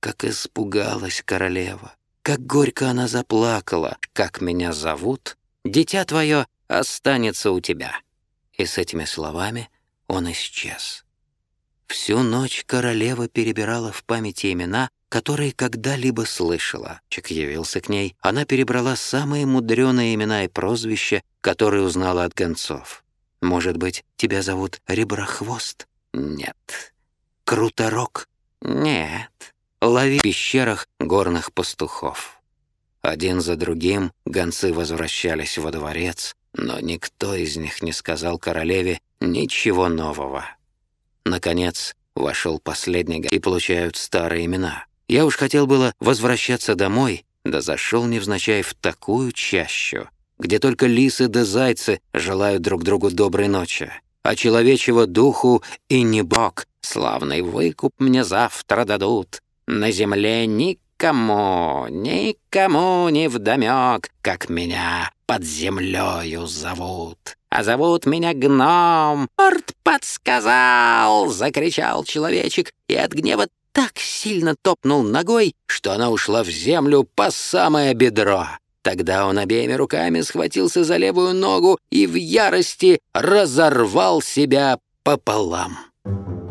как испугалась королева, как горько она заплакала, как меня зовут, дитя твое останется у тебя». И с этими словами он исчез. Всю ночь королева перебирала в памяти имена, которые когда-либо слышала. Чик явился к ней, она перебрала самые мудреные имена и прозвища, которые узнала от гонцов. «Может быть, тебя зовут Реброхвост?» «Нет». «Круторог?» «Нет». «Лови в пещерах горных пастухов». Один за другим гонцы возвращались во дворец, но никто из них не сказал королеве ничего нового. Наконец, вошел последний и получают старые имена. Я уж хотел было возвращаться домой, да зашел невзначай в такую чащу, где только лисы да зайцы желают друг другу доброй ночи, а человечьего духу и не бог, славный выкуп мне завтра дадут. На земле никому не вдомёк, как меня под землёю зовут. А зовут меня Гном. Орд подсказал, закричал человечек, и от гнева так сильно топнул ногой, что она ушла в землю по самое бедро. Тогда он обеими руками схватился за левую ногу и в ярости разорвал себя пополам.